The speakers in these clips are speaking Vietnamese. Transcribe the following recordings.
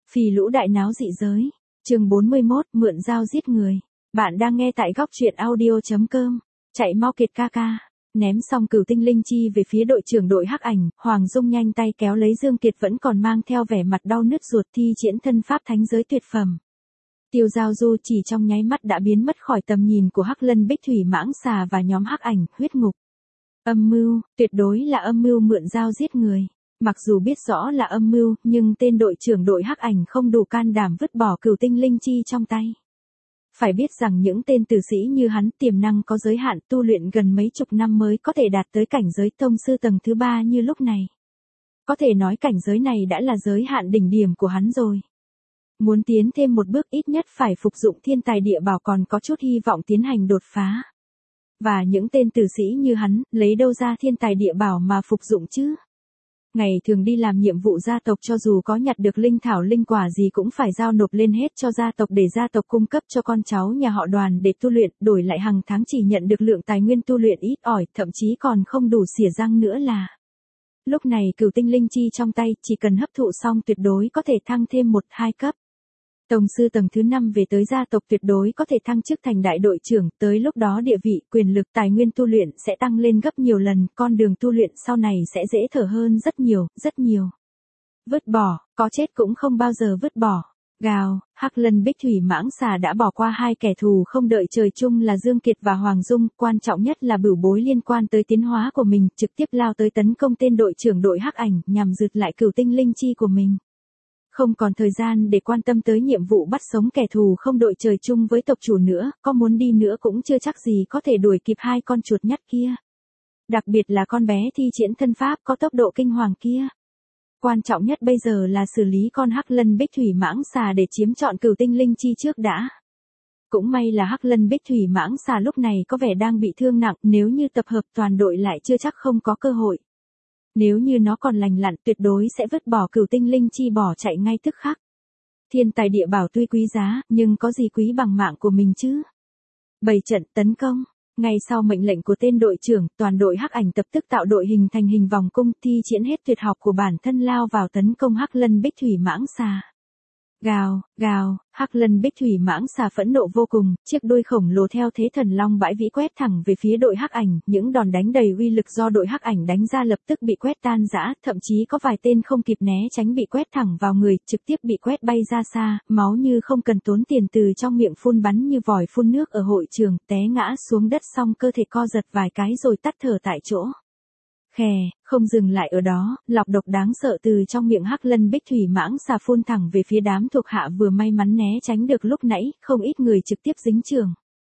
Phì lũ đại náo dị giới. Chương 41, mượn dao giết người. Bạn đang nghe tại góc truyện audio.com. Chạy mau Kiệt ca ca. Ném xong cửu tinh linh chi về phía đội trưởng đội hắc ảnh, Hoàng Dung nhanh tay kéo lấy Dương Kiệt vẫn còn mang theo vẻ mặt đau nứt ruột thi triển thân pháp thánh giới tuyệt phẩm. Tiêu Giao Du chỉ trong nháy mắt đã biến mất khỏi tầm nhìn của Hắc Lân Bích Thủy Mãng Xà và nhóm hắc ảnh, huyết ngục. Âm mưu, tuyệt đối là âm mưu mượn dao giết người. Mặc dù biết rõ là âm mưu, nhưng tên đội trưởng đội hắc ảnh không đủ can đảm vứt bỏ cửu tinh linh chi trong tay. Phải biết rằng những tên tử sĩ như hắn tiềm năng có giới hạn, tu luyện gần mấy chục năm mới có thể đạt tới cảnh giới tông sư tầng thứ 3 như lúc này. Có thể nói cảnh giới này đã là giới hạn đỉnh điểm của hắn rồi. Muốn tiến thêm một bước ít nhất phải phục dụng thiên tài địa bảo còn có chút hy vọng tiến hành đột phá. Và những tên tử sĩ như hắn, lấy đâu ra thiên tài địa bảo mà phục dụng chứ? Ngày thường đi làm nhiệm vụ gia tộc cho dù có nhặt được linh thảo linh quả gì cũng phải giao nộp lên hết cho gia tộc để gia tộc cung cấp cho con cháu nhà họ Đoàn để tu luyện, đổi lại hàng tháng chỉ nhận được lượng tài nguyên tu luyện ít ỏi, thậm chí còn không đủ xỉa răng nữa là. Lúc này cửu tinh linh chi trong tay, chỉ cần hấp thụ xong tuyệt đối có thể thăng thêm 1-2 cấp. Tông sư tầng thứ 5 về tới gia tộc tuyệt đối có thể thăng chức thành đại đội trưởng, tới lúc đó địa vị, quyền lực, tài nguyên tu luyện sẽ tăng lên gấp nhiều lần, con đường tu luyện sau này sẽ dễ thở hơn rất nhiều, rất nhiều. Vứt bỏ, có chết cũng không bao giờ vứt bỏ. Gào, Hắc Lân Bích Thủy Mãng Xà đã bỏ qua hai kẻ thù không đợi trời chung là Dương Kiệt và Hoàng Dung, quan trọng nhất là bửu bối liên quan tới tiến hóa của mình, trực tiếp lao tới tấn công tên đội trưởng đội hắc ảnh, nhằm rượt lại cửu tinh linh chi của mình. Không còn thời gian để quan tâm tới nhiệm vụ bắt sống kẻ thù không đội trời chung với tộc chủ nữa, có muốn đi nữa cũng chưa chắc gì có thể đuổi kịp hai con chuột nhắt kia. Đặc biệt là con bé thi triển thân pháp có tốc độ kinh hoàng kia. Quan trọng nhất bây giờ là xử lý con Hắc Lân Bích Thủy Mãng Xà để chiếm trọn cửu tinh linh chi trước đã. Cũng may là Hắc Lân Bích Thủy Mãng Xà lúc này có vẻ đang bị thương nặng, nếu như tập hợp toàn đội lại chưa chắc không có cơ hội. Nếu như nó còn lành lặn tuyệt đối sẽ vứt bỏ cửu tinh linh chi bỏ chạy ngay tức khắc. Thiên tài địa bảo tuy quý giá, nhưng có gì quý bằng mạng của mình chứ? Bày trận tấn công. Ngay sau mệnh lệnh của tên đội trưởng, toàn đội hắc ảnh tập tức tạo đội hình thành hình vòng cung, thi triển hết tuyệt học của bản thân lao vào tấn công Hắc Lân Bích Thủy Mãng Xà. Gào, gào, Hắc Lân Bích Thủy Mãng Xà phẫn nộ vô cùng, chiếc đuôi khổng lồ theo thế thần long bãi vĩ quét thẳng về phía đội hắc ảnh, những đòn đánh đầy uy lực do đội hắc ảnh đánh ra lập tức bị quét tan rã, thậm chí có vài tên không kịp né tránh bị quét thẳng vào người, trực tiếp bị quét bay ra xa, máu như không cần tốn tiền từ trong miệng phun bắn như vòi phun nước ở hội trường, té ngã xuống đất xong cơ thể co giật vài cái rồi tắt thở tại chỗ. Khè, không dừng lại ở đó, lọc độc đáng sợ từ trong miệng Hắc Lân Bích Thủy Mãng Xà phun thẳng về phía đám thuộc hạ vừa may mắn né tránh được lúc nãy, không ít người trực tiếp dính trường.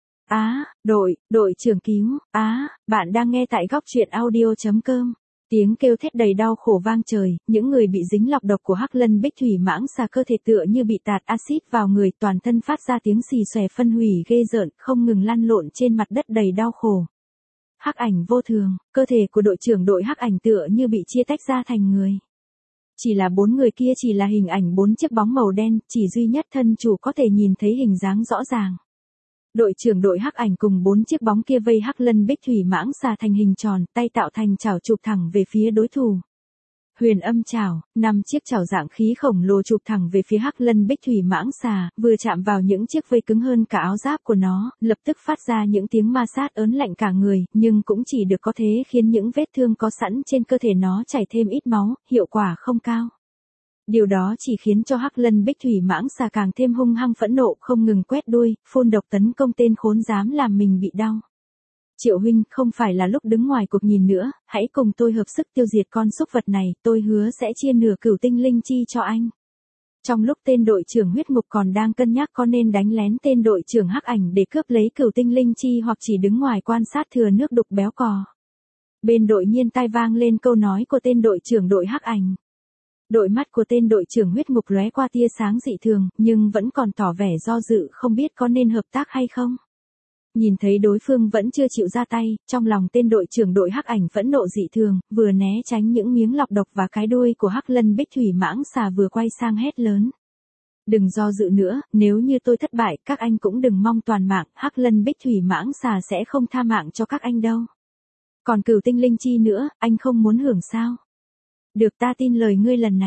Đội trưởng cứu, bạn đang nghe tại góc truyện audio.com. Tiếng kêu thét đầy đau khổ vang trời, những người bị dính lọc độc của Hắc Lân Bích Thủy Mãng Xà cơ thể tựa như bị tạt axit vào người, toàn thân phát ra tiếng xì xòe phân hủy ghê rợn, không ngừng lăn lộn trên mặt đất đầy đau khổ. Hắc ảnh vô thường, cơ thể của đội trưởng đội hắc ảnh tựa như bị chia tách ra thành người. Chỉ là 4 người kia chỉ là hình ảnh 4 chiếc bóng màu đen, chỉ duy nhất thân chủ có thể nhìn thấy hình dáng rõ ràng. Đội trưởng đội hắc ảnh cùng 4 chiếc bóng kia vây Hắc Lân Bích Thủy Mãng Xà thành hình tròn, tay tạo thành chảo chụp thẳng về phía đối thủ. Huyền âm chảo, 5 chiếc chảo dạng khí khổng lồ chụp thẳng về phía Hắc Lân Bích Thủy Mãng Xà, vừa chạm vào những chiếc vây cứng hơn cả áo giáp của nó, lập tức phát ra những tiếng ma sát ớn lạnh cả người, nhưng cũng chỉ được có thế khiến những vết thương có sẵn trên cơ thể nó chảy thêm ít máu, hiệu quả không cao. Điều đó chỉ khiến cho Hắc Lân Bích Thủy Mãng Xà càng thêm hung hăng phẫn nộ, không ngừng quét đuôi, phun độc tấn công tên khốn dám làm mình bị đau. Triệu huynh, không phải là lúc đứng ngoài cuộc nhìn nữa, hãy cùng tôi hợp sức tiêu diệt con súc vật này, tôi hứa sẽ chia nửa cửu tinh linh chi cho anh. Trong lúc tên đội trưởng huyết ngục còn đang cân nhắc có nên đánh lén tên đội trưởng hắc ảnh để cướp lấy cửu tinh linh chi hoặc chỉ đứng ngoài quan sát thừa nước đục béo cò. Bên đội nhiên tai vang lên câu nói của tên đội trưởng đội hắc ảnh. Đôi mắt của tên đội trưởng huyết ngục lóe qua tia sáng dị thường, nhưng vẫn còn tỏ vẻ do dự không biết có nên hợp tác hay không. Nhìn thấy đối phương vẫn chưa chịu ra tay, trong lòng tên đội trưởng đội hắc ảnh phẫn nộ dị thường, vừa né tránh những miếng lọc độc và cái đuôi của Hắc Lân Bích Thủy Mãng Xà vừa quay sang hét lớn. Đừng do dự nữa, nếu như tôi thất bại, các anh cũng đừng mong toàn mạng, Hắc Lân Bích Thủy Mãng Xà sẽ không tha mạng cho các anh đâu. Còn cửu tinh linh chi nữa, anh không muốn hưởng sao? Được, ta tin lời ngươi lần này.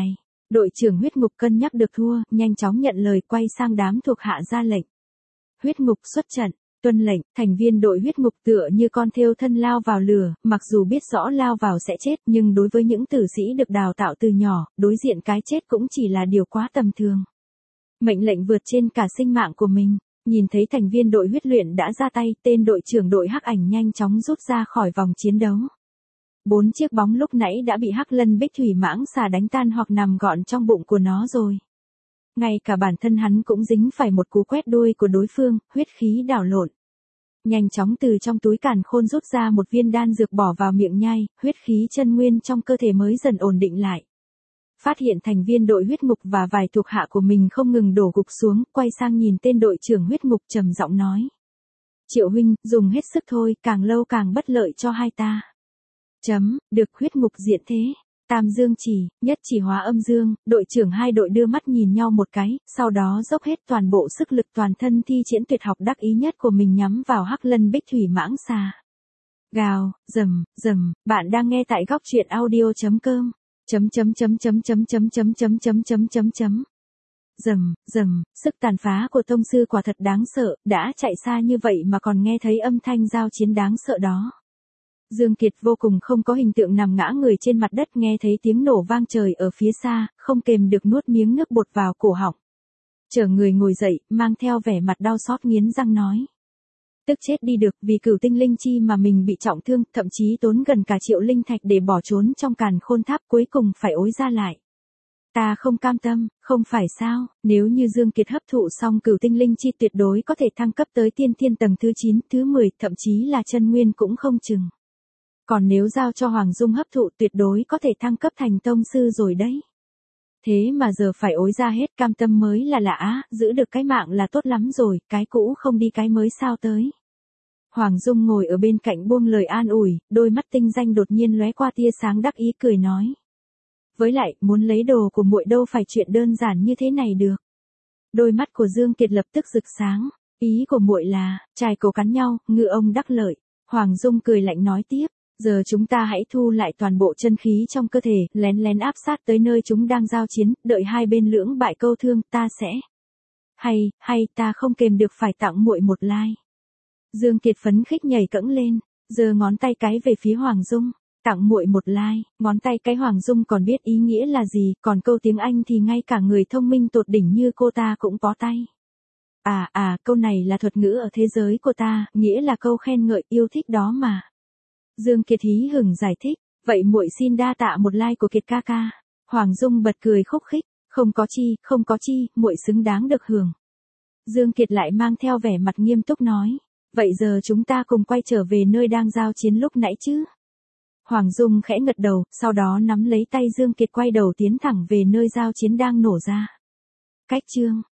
Đội trưởng huyết ngục cân nhắc được thua, nhanh chóng nhận lời quay sang đám thuộc hạ ra lệnh. Huyết ngục xuất trận, tuân lệnh, thành viên đội huyết ngục tựa như con thêu thân lao vào lửa, mặc dù biết rõ lao vào sẽ chết nhưng đối với những tử sĩ được đào tạo từ nhỏ, đối diện cái chết cũng chỉ là điều quá tầm thường. Mệnh lệnh vượt trên cả sinh mạng của mình, nhìn thấy thành viên đội huyết luyện đã ra tay, tên đội trưởng đội hắc ảnh nhanh chóng rút ra khỏi vòng chiến đấu. 4 chiếc bóng lúc nãy đã bị hắc lân bích thủy mãng xà đánh tan hoặc nằm gọn trong bụng của nó rồi. Ngay cả bản thân hắn cũng dính phải một cú quét đuôi của đối phương, huyết khí đảo lộn. Nhanh chóng từ trong túi càn khôn rút ra một viên đan dược bỏ vào miệng nhai, huyết khí chân nguyên trong cơ thể mới dần ổn định lại. Phát hiện thành viên đội huyết ngục và vài thuộc hạ của mình không ngừng đổ gục xuống, quay sang nhìn tên đội trưởng huyết ngục trầm giọng nói. Triệu huynh, dùng hết sức thôi, càng lâu càng bất lợi cho hai ta. Được huyết ngục diện thế. Tam dương chỉ, nhất chỉ hóa âm dương, đội trưởng hai đội đưa mắt nhìn nhau một cái, sau đó dốc hết toàn bộ sức lực toàn thân thi triển tuyệt học đắc ý nhất của mình nhắm vào hắc lân bích thủy mãng xà. Gào, rầm, bạn đang nghe tại góc truyện audio.com. Rầm, sức tàn phá của tông sư quả thật đáng sợ, đã chạy xa như vậy mà còn nghe thấy âm thanh giao chiến đáng sợ đó. Dương Kiệt vô cùng không có hình tượng nằm ngã người trên mặt đất, nghe thấy tiếng nổ vang trời ở phía xa, không kềm được nuốt miếng nước bọt vào cổ họng. Chở người ngồi dậy, mang theo vẻ mặt đau xót nghiến răng nói. Tức chết đi được, vì cửu tinh linh chi mà mình bị trọng thương, thậm chí tốn gần cả triệu linh thạch để bỏ trốn trong càn khôn tháp, cuối cùng phải ối ra lại. Ta không cam tâm, không phải sao, nếu như Dương Kiệt hấp thụ xong cửu tinh linh chi tuyệt đối có thể thăng cấp tới tiên thiên tầng thứ 9, thứ 10, thậm chí là chân nguyên cũng không chừng. Còn nếu giao cho Hoàng Dung hấp thụ tuyệt đối có thể thăng cấp thành tông sư rồi đấy. Thế mà giờ phải ối ra hết, cam tâm mới là lạ á, giữ được cái mạng là tốt lắm rồi, cái cũ không đi cái mới sao tới. Hoàng Dung ngồi ở bên cạnh buông lời an ủi, đôi mắt tinh danh đột nhiên lóe qua tia sáng đắc ý cười nói. Với lại, muốn lấy đồ của muội đâu phải chuyện đơn giản như thế này được. Đôi mắt của Dương Kiệt lập tức rực sáng, ý của muội là, trai cổ cắn nhau, ngư ông đắc lợi. Hoàng Dung cười lạnh nói tiếp. Giờ chúng ta hãy thu lại toàn bộ chân khí trong cơ thể, lén lén áp sát tới nơi chúng đang giao chiến, đợi hai bên lưỡng bại câu thương, ta sẽ. Hay, ta không kềm được phải tặng muội một like. Dương Kiệt phấn khích nhảy cẫng lên, giơ ngón tay cái về phía Hoàng Dung, tặng muội một like, ngón tay cái Hoàng Dung còn biết ý nghĩa là gì, còn câu tiếng Anh thì ngay cả người thông minh tột đỉnh như cô ta cũng có tay. Câu này là thuật ngữ ở thế giới của ta, nghĩa là câu khen ngợi yêu thích đó mà. Dương Kiệt hí hửng giải thích, vậy muội xin đa tạ một like của Kiệt ca ca. Hoàng Dung bật cười khúc khích, không có chi, muội xứng đáng được hưởng. Dương Kiệt lại mang theo vẻ mặt nghiêm túc nói, vậy giờ chúng ta cùng quay trở về nơi đang giao chiến lúc nãy chứ. Hoàng Dung khẽ gật đầu, sau đó nắm lấy tay Dương Kiệt quay đầu tiến thẳng về nơi giao chiến đang nổ ra. Cách chương